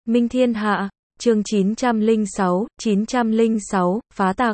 Minh Thiên Hạ, chương 906, phá tặc.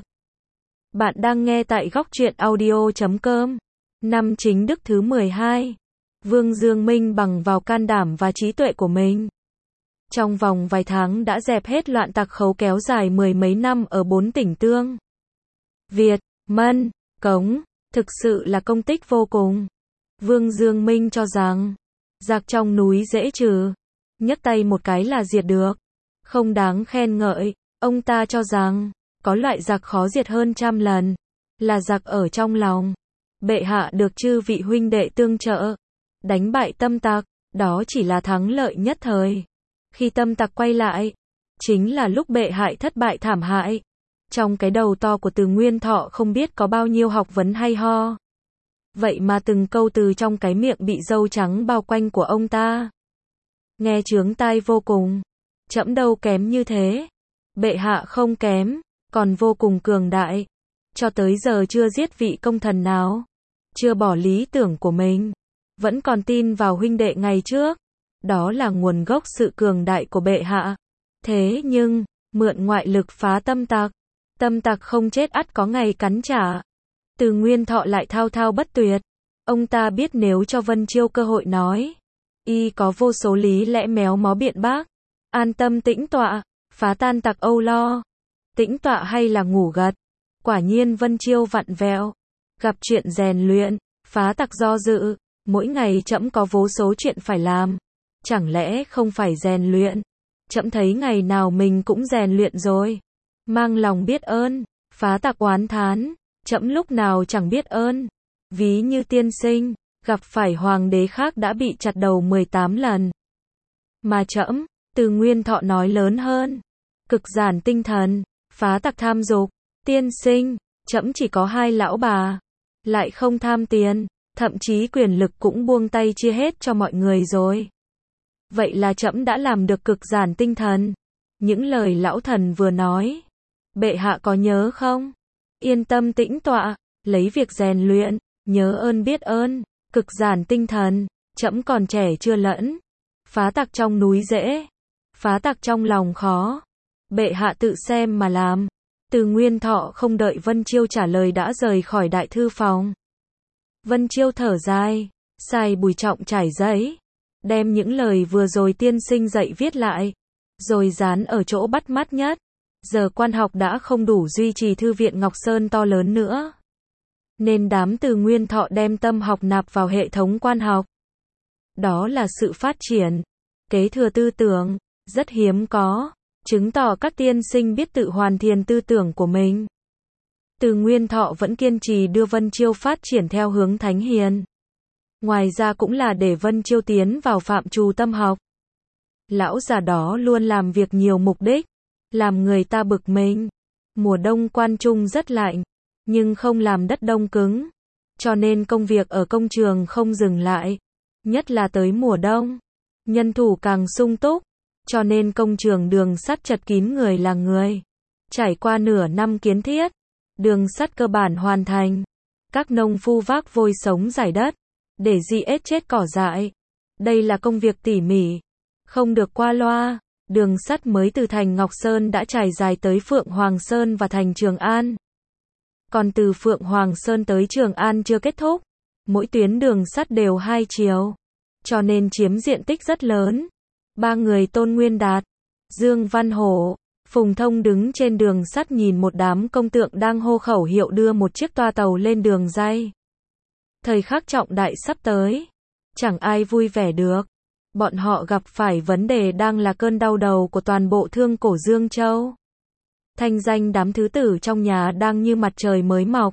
Bạn đang nghe tại góc truyện audio.com. Năm chính đức thứ 12. Vương Dương Minh bằng vào can đảm và trí tuệ của mình. Trong vòng vài tháng đã dẹp hết loạn tặc khấu kéo dài mười mấy năm ở 4 tỉnh Tương, Việt, Mân, Cống, thực sự là công tích vô cùng. Vương Dương Minh cho rằng, giặc trong núi dễ trừ, nhấc tay một cái là diệt được, không đáng khen ngợi. Ông ta cho rằng, có loại giặc khó diệt hơn trăm lần, là giặc ở trong lòng. Bệ hạ được chư vị huynh đệ tương trợ, đánh bại Tâm Tặc, đó chỉ là thắng lợi nhất thời. Khi Tâm Tặc quay lại, chính là lúc bệ hạ thất bại thảm hại. Trong cái đầu to của Từ Nguyên Thọ không biết có bao nhiêu học vấn hay ho. Vậy mà từng câu từ trong cái miệng bị râu trắng bao quanh của ông ta nghe chướng tai vô cùng. Trẫm đâu kém như thế. Bệ hạ không kém, còn vô cùng cường đại. Cho tới giờ chưa giết vị công thần nào, chưa bỏ lý tưởng của mình, vẫn còn tin vào huynh đệ ngày trước. Đó là nguồn gốc sự cường đại của bệ hạ. Thế nhưng, mượn ngoại lực phá Tâm Tặc. Tâm Tặc không chết ắt có ngày cắn trả. Từ Nguyên Thọ lại thao thao bất tuyệt. Ông ta biết nếu cho Vân Chiêu cơ hội nói, y có vô số lý lẽ méo mó biện bác. An tâm tĩnh tọa, phá tan tặc âu lo. Tĩnh tọa hay là ngủ gật? Quả nhiên Vân Chiêu vặn vẹo. Gặp chuyện rèn luyện, phá tặc do dự. Mỗi ngày trẫm có vô số chuyện phải làm. Chẳng lẽ không phải rèn luyện? Trẫm thấy ngày nào mình cũng rèn luyện rồi. Mang lòng biết ơn, phá tặc oán thán. Trẫm lúc nào chẳng biết ơn. Ví như tiên sinh, gặp phải hoàng đế khác đã bị chặt đầu 18 lần. Mà trẫm, Từ Nguyên Thọ nói lớn hơn. Cực giản tinh thần, phá tặc tham dục. Tiên sinh, trẫm chỉ có 2 lão bà. Lại không tham tiền, thậm chí quyền lực cũng buông tay chia hết cho mọi người rồi. Vậy là trẫm đã làm được cực giản tinh thần. Những lời lão thần vừa nói, bệ hạ có nhớ không? Yên tâm tĩnh tọa, lấy việc rèn luyện, nhớ ơn biết ơn, cực giản tinh thần, trẫm còn trẻ chưa lẫn. Phá tặc trong núi dễ, phá tặc trong lòng khó. Bệ hạ tự xem mà làm. Từ Nguyên Thọ không đợi Vân Chiêu trả lời đã rời khỏi đại thư phòng. Vân Chiêu thở dài, sai Bùi Trọng trải giấy, đem những lời vừa rồi tiên sinh dạy viết lại, rồi dán ở chỗ bắt mắt nhất. Giờ quan học đã không đủ duy trì thư viện Ngọc Sơn to lớn nữa, nên đám Từ Nguyên Thọ đem tâm học nạp vào hệ thống quan học. Đó là sự phát triển, kế thừa tư tưởng, rất hiếm có, chứng tỏ các tiên sinh biết tự hoàn thiện tư tưởng của mình. Từ Nguyên Thọ vẫn kiên trì đưa Vân Chiêu phát triển theo hướng thánh hiền. Ngoài ra cũng là để Vân Chiêu tiến vào phạm trù tâm học. Lão già đó luôn làm việc nhiều mục đích, làm người ta bực mình. Mùa đông Quan Trung rất lạnh, nhưng không làm đất đông cứng, cho nên công việc ở công trường không dừng lại. Nhất là tới mùa đông, nhân thủ càng sung túc, cho nên công trường đường sắt chật kín người là người. Trải qua nửa năm kiến thiết, đường sắt cơ bản hoàn thành. Các nông phu vác vôi sống rải đất, để di ếch chết cỏ dại. Đây là công việc tỉ mỉ, không được qua loa. Đường sắt mới từ thành Ngọc Sơn đã trải dài tới Phượng Hoàng Sơn và thành Trường An. Còn từ Phượng Hoàng Sơn tới Trường An chưa kết thúc. Mỗi tuyến đường sắt đều 2 chiều, cho nên chiếm diện tích rất lớn. 3 người Tôn Nguyên Đạt, Dương Văn Hổ, Phùng Thông đứng trên đường sắt nhìn một đám công tượng đang hô khẩu hiệu đưa một chiếc toa tàu lên đường ray. Thời khắc trọng đại sắp tới, chẳng ai vui vẻ được. Bọn họ gặp phải vấn đề đang là cơn đau đầu của toàn bộ thương cổ Dương Châu. Thanh danh đám thứ tử trong nhà đang như mặt trời mới mọc,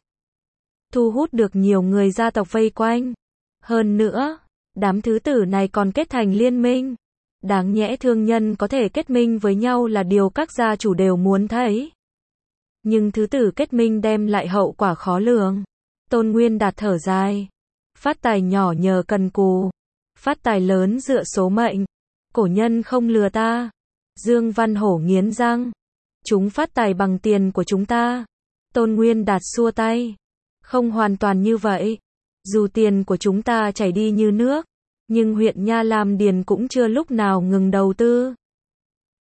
thu hút được nhiều người gia tộc vây quanh. Hơn nữa, đám thứ tử này còn kết thành liên minh. Đáng nhẽ thương nhân có thể kết minh với nhau là điều các gia chủ đều muốn thấy. Nhưng thứ tử kết minh đem lại hậu quả khó lường. Tôn Nguyên Đạt thở dài. Phát tài nhỏ nhờ cần cù, phát tài lớn dựa số mệnh. Cổ nhân không lừa ta. Dương Văn Hổ nghiến răng. Chúng phát tài bằng tiền của chúng ta. Tôn Nguyên Đạt xua tay. Không hoàn toàn như vậy. Dù tiền của chúng ta chảy đi như nước, nhưng huyện Nha Lam Điền cũng chưa lúc nào ngừng đầu tư.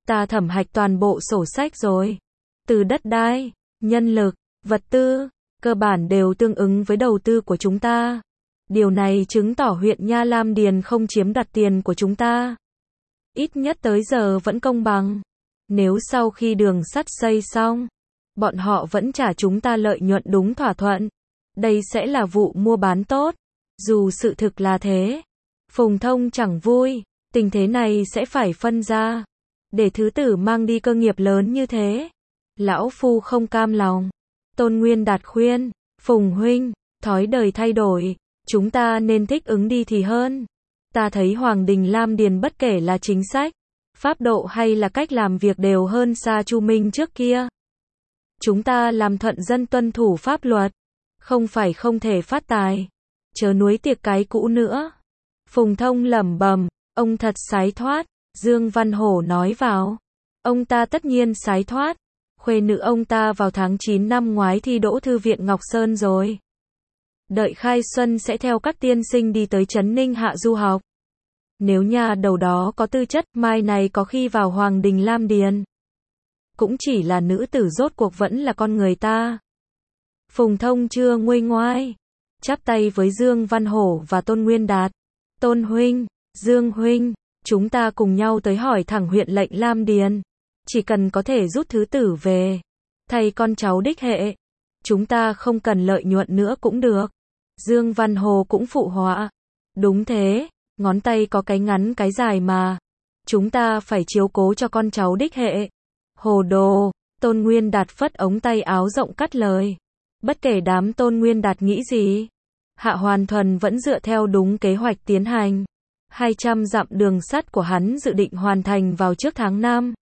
Ta thẩm hạch toàn bộ sổ sách rồi. Từ đất đai, nhân lực, vật tư, cơ bản đều tương ứng với đầu tư của chúng ta. Điều này chứng tỏ huyện Nha Lam Điền không chiếm đoạt tiền của chúng ta. Ít nhất tới giờ vẫn công bằng. Nếu sau khi đường sắt xây xong, bọn họ vẫn trả chúng ta lợi nhuận đúng thỏa thuận, đây sẽ là vụ mua bán tốt. Dù sự thực là thế, Phùng Thông chẳng vui, tình thế này sẽ phải phân ra. Để thứ tử mang đi cơ nghiệp lớn như thế. Lão Phu không cam lòng. Tôn Nguyên Đạt khuyên, Phùng huynh, thói đời thay đổi, chúng ta nên thích ứng đi thì hơn. Ta thấy Hoàng Đình Lam Điền bất kể là chính sách, pháp độ hay là cách làm việc đều hơn xa Chu Minh trước kia. Chúng ta làm thuận dân tuân thủ pháp luật, không phải không thể phát tài. Chớ nuối tiệc cái cũ nữa. Phùng Thông lẩm bẩm, ông thật sái thoát. Dương Văn Hổ nói vào. Ông ta tất nhiên sái thoát. Khuê nữ ông ta vào tháng 9 năm ngoái thi đỗ thư viện Ngọc Sơn rồi. Đợi khai xuân sẽ theo các tiên sinh đi tới Trấn Ninh Hạ du học. Nếu nhà đầu đó có tư chất, mai này có khi vào Hoàng Đình Lam Điền. Cũng chỉ là nữ tử, rốt cuộc vẫn là con người ta. Phùng Thông chưa nguôi ngoai, chắp tay với Dương Văn Hổ và Tôn Nguyên Đạt. Tôn huynh, Dương huynh, chúng ta cùng nhau tới hỏi thẳng huyện lệnh Lam Điền. Chỉ cần có thể rút thứ tử về, thay con cháu đích hệ, chúng ta không cần lợi nhuận nữa cũng được. Dương Văn Hồ cũng phụ họa. Đúng thế, ngón tay có cái ngắn cái dài mà. Chúng ta phải chiếu cố cho con cháu đích hệ. Hồ đồ, Tôn Nguyên Đạt phất ống tay áo rộng cắt lời. Bất kể đám Tôn Nguyên Đạt nghĩ gì, Hạ Hoàn Thuần vẫn dựa theo đúng kế hoạch tiến hành. 200 dặm đường sắt của hắn dự định hoàn thành vào trước tháng 5.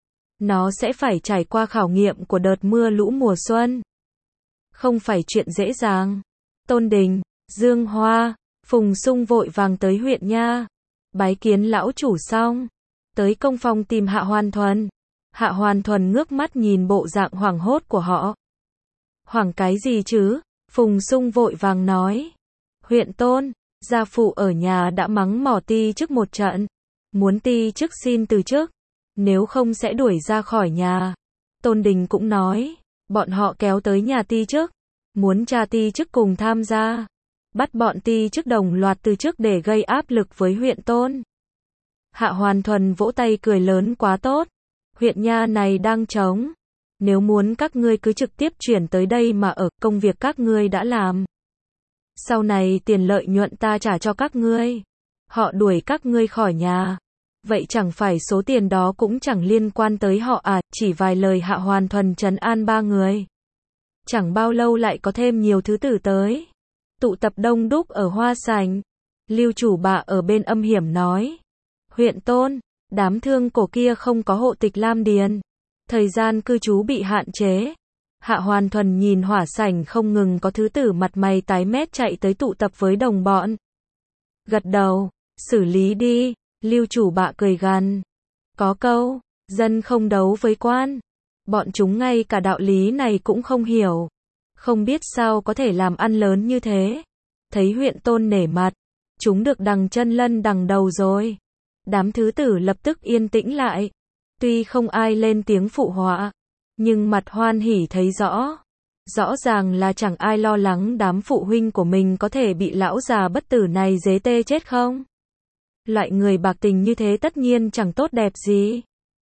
Nó sẽ phải trải qua khảo nghiệm của đợt mưa lũ mùa xuân. Không phải chuyện dễ dàng. Tôn Đình, Dương Hoa, Phùng Sung vội vàng tới huyện Nha. Bái kiến lão chủ xong, tới công phòng tìm Hạ Hoàn Thuần. Hạ Hoàn Thuần ngước mắt nhìn bộ dạng hoảng hốt của họ. Hoảng cái gì chứ? Phùng Sung vội vàng nói. Huyện Tôn, gia phụ ở nhà đã mắng mỏ ti chức một trận. Muốn ti chức xin từ chức, nếu không sẽ đuổi ra khỏi nhà. Tôn Đình cũng nói, bọn họ kéo tới nhà ti chức, muốn cha ti chức cùng tham gia. Bắt bọn ti chức đồng loạt từ chức để gây áp lực với huyện Tôn. Hạ Hoàn Thuần vỗ tay cười lớn, quá tốt. Huyện Nha này đang trống. Nếu muốn các ngươi cứ trực tiếp chuyển tới đây mà ở, công việc các ngươi đã làm. Sau này tiền lợi nhuận ta trả cho các ngươi. Họ đuổi các ngươi khỏi nhà. Vậy chẳng phải số tiền đó cũng chẳng liên quan tới họ à, chỉ vài lời Hạ Hoàn Thuần trấn an ba người. Chẳng bao lâu lại có thêm nhiều thứ tử tới. Tụ tập đông đúc ở hoa sảnh. Lưu chủ bạ ở bên âm hiểm nói. Huyện Tôn, đám thương cổ kia không có hộ tịch Lam Điền. Thời gian cư trú bị hạn chế. Hạ Hoàn Thuần nhìn hỏa sảnh không ngừng có thứ tử mặt mày tái mét chạy tới tụ tập với đồng bọn. Gật đầu, xử lý đi. Lưu chủ bạ cười gằn. Có câu, dân không đấu với quan. Bọn chúng ngay cả đạo lý này cũng không hiểu. Không biết sao có thể làm ăn lớn như thế. Thấy huyện Tôn nể mặt, chúng được đằng chân lân đằng đầu rồi. Đám thứ tử lập tức yên tĩnh lại. Tuy không ai lên tiếng phụ họa, nhưng mặt hoan hỉ thấy rõ. Rõ ràng là chẳng ai lo lắng đám phụ huynh của mình có thể bị lão già bất tử này dế tê chết không. Loại người bạc tình như thế tất nhiên chẳng tốt đẹp gì.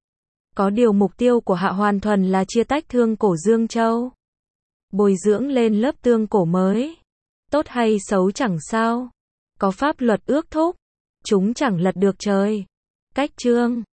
Có điều mục tiêu của Hạ Hoàn Thuần là chia tách thương cổ Dương Châu. Bồi dưỡng lên lớp thương cổ mới. Tốt hay xấu chẳng sao. Có pháp luật ước thúc. Chúng chẳng lật được trời. Cách chương